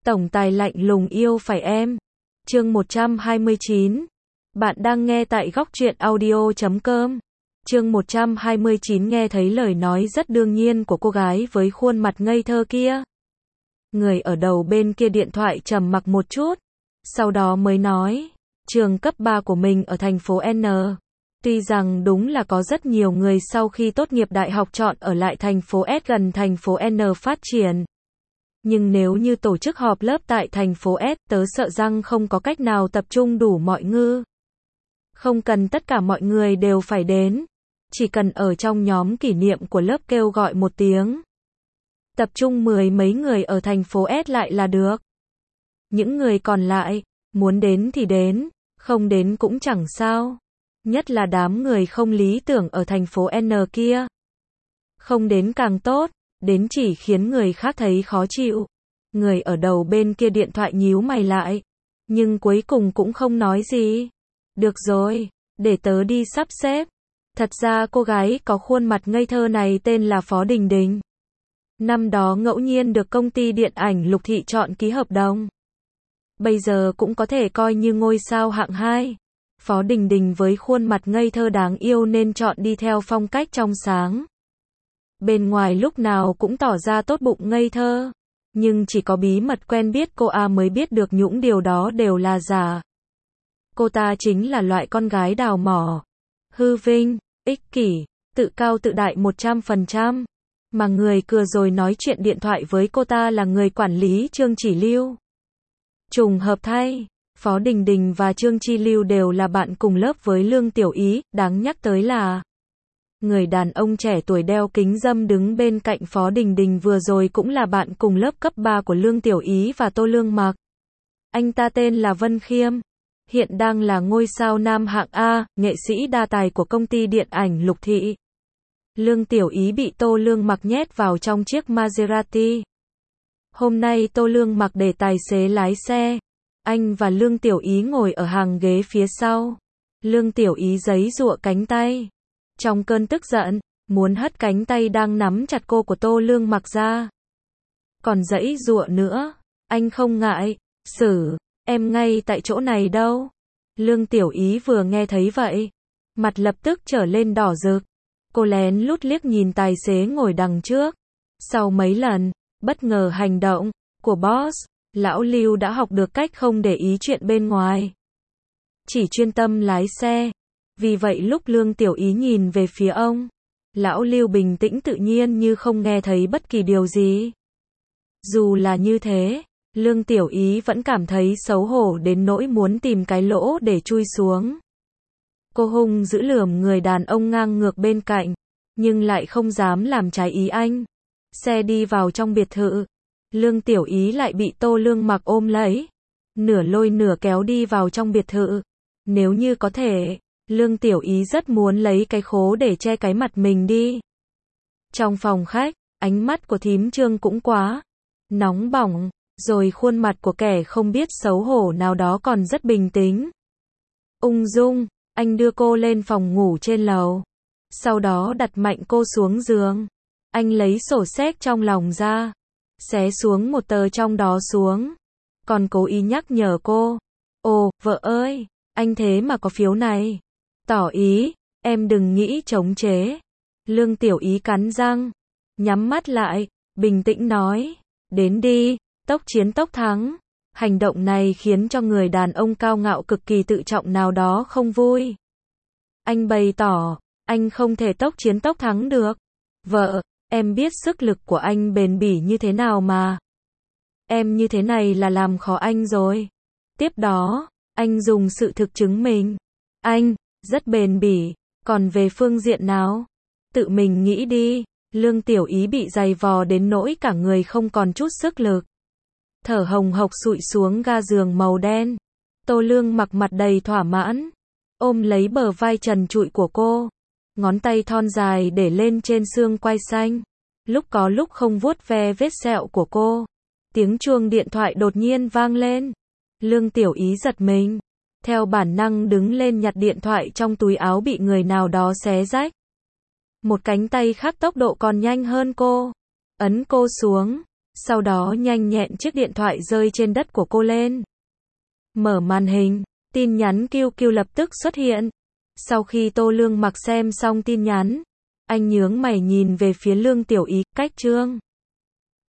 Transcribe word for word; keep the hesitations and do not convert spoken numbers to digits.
Tổng tài lạnh lùng yêu phải em. Chương một trăm hai mươi chín. Bạn đang nghe tại góc truyện audio chấm com. Chương một trăm hai mươi chín. Nghe thấy lời nói rất đương nhiên của cô gái với khuôn mặt ngây thơ kia. Người ở đầu bên kia điện thoại trầm mặc một chút, sau đó mới nói, trường cấp ba của mình ở thành phố N. Tuy rằng đúng là có rất nhiều người sau khi tốt nghiệp đại học chọn ở lại thành phố S gần thành phố N phát triển. Nhưng nếu như tổ chức họp lớp tại thành phố S, tớ sợ rằng không có cách nào tập trung đủ mọi ngư. Không cần tất cả mọi người đều phải đến. Chỉ cần ở trong nhóm kỷ niệm của lớp kêu gọi một tiếng. Tập trung mười mấy người ở thành phố S lại là được. Những người còn lại, muốn đến thì đến, không đến cũng chẳng sao. Nhất là đám người không lý tưởng ở thành phố N kia. Không đến càng tốt, đến chỉ khiến người khác thấy khó chịu. Người ở đầu bên kia điện thoại nhíu mày lại, nhưng cuối cùng cũng không nói gì. Được rồi, để tớ đi sắp xếp. Thật ra cô gái có khuôn mặt ngây thơ này tên là Phó Đình Đình. Năm đó ngẫu nhiên được công ty điện ảnh Lục Thị chọn ký hợp đồng. Bây giờ cũng có thể coi như ngôi sao hạng hai. Phó Đình Đình với khuôn mặt ngây thơ đáng yêu nên chọn đi theo phong cách trong sáng. Bên ngoài lúc nào cũng tỏ ra tốt bụng ngây thơ. Nhưng chỉ có bí mật quen biết cô A mới biết được những điều đó đều là giả. Cô ta chính là loại con gái đào mỏ. Hư vinh, ích kỷ, tự cao tự đại một trăm phần trăm. Mà người vừa rồi nói chuyện điện thoại với cô ta là người quản lý Trương Chỉ Lưu. Trùng hợp thay, Phó Đình Đình và Trương Chi Lưu đều là bạn cùng lớp với Lương Tiểu Ý, đáng nhắc tới là người đàn ông trẻ tuổi đeo kính râm đứng bên cạnh Phó Đình Đình vừa rồi cũng là bạn cùng lớp cấp ba của Lương Tiểu Ý và Tô Lương Mặc. Anh ta tên là Vân Khiêm, hiện đang là ngôi sao nam hạng A, nghệ sĩ đa tài của công ty điện ảnh Lục Thị. Lương Tiểu Ý bị Tô Lương Mặc nhét vào trong chiếc Maserati. Hôm nay Tô Lương Mặc để tài xế lái xe. Anh và Lương Tiểu Ý ngồi ở hàng ghế phía sau. Lương Tiểu Ý giãy giụa cánh tay. Trong cơn tức giận, muốn hất cánh tay đang nắm chặt cô của Tô Lương Mặc ra. Còn giãy giụa nữa, anh không ngại, xử, em ngay tại chỗ này đâu. Lương Tiểu Ý vừa nghe thấy vậy, mặt lập tức trở lên đỏ rực. Cô lén lút liếc nhìn tài xế ngồi đằng trước. Sau mấy lần, bất ngờ hành động của boss, lão Lưu đã học được cách không để ý chuyện bên ngoài. Chỉ chuyên tâm lái xe. Vì vậy lúc Lương Tiểu Ý nhìn về phía ông, lão Lưu bình tĩnh tự nhiên như không nghe thấy bất kỳ điều gì. Dù là như thế, Lương Tiểu Ý vẫn cảm thấy xấu hổ đến nỗi muốn tìm cái lỗ để chui xuống. Cô hung dữ lườm người đàn ông ngang ngược bên cạnh, nhưng lại không dám làm trái ý anh. Xe đi vào trong biệt thự, Lương Tiểu Ý lại bị Tô Lương Mặc ôm lấy, nửa lôi nửa kéo đi vào trong biệt thự. Nếu như có thể, Lương Tiểu Ý rất muốn lấy cái khố để che cái mặt mình đi. Trong phòng khách, ánh mắt của thím Trương cũng quá nóng bỏng, rồi khuôn mặt của kẻ không biết xấu hổ nào đó còn rất bình tĩnh. Ung dung, anh đưa cô lên phòng ngủ trên lầu. Sau đó đặt mạnh cô xuống giường. Anh lấy sổ séc trong lòng ra, xé xuống một tờ trong đó xuống. Còn cố ý nhắc nhở cô. Ồ, vợ ơi, anh thế mà có phiếu này. Tỏ ý, em đừng nghĩ chống chế. Lương Tiểu Ý cắn răng, nhắm mắt lại, bình tĩnh nói. Đến đi, tốc chiến tốc thắng. Hành động này khiến cho người đàn ông cao ngạo cực kỳ tự trọng nào đó không vui. Anh bày tỏ, anh không thể tốc chiến tốc thắng được. Vợ, em biết sức lực của anh bền bỉ như thế nào mà. Em như thế này là làm khó anh rồi. Tiếp đó, anh dùng sự thực chứng minh. Anh, rất bền bỉ, còn về phương diện nào? Tự mình nghĩ đi. Lương Tiểu Ý bị giày vò đến nỗi cả người không còn chút sức lực. Thở hồng hộc sụi xuống ga giường màu đen. Tô Lương Mặc mặt đầy thỏa mãn, ôm lấy bờ vai trần trụi của cô. Ngón tay thon dài để lên trên xương quai xanh. Lúc có lúc không vuốt ve vết sẹo của cô. Tiếng chuông điện thoại đột nhiên vang lên. Lương Tiểu Ý giật mình. Theo bản năng đứng lên nhặt điện thoại trong túi áo bị người nào đó xé rách. Một cánh tay khác tốc độ còn nhanh hơn cô. Ấn cô xuống. Sau đó nhanh nhẹn chiếc điện thoại rơi trên đất của cô lên. Mở màn hình, tin nhắn Q Q lập tức xuất hiện. Sau khi Tô Lương Mặc xem xong tin nhắn, anh nhướng mày nhìn về phía Lương Tiểu Ý, cách Trương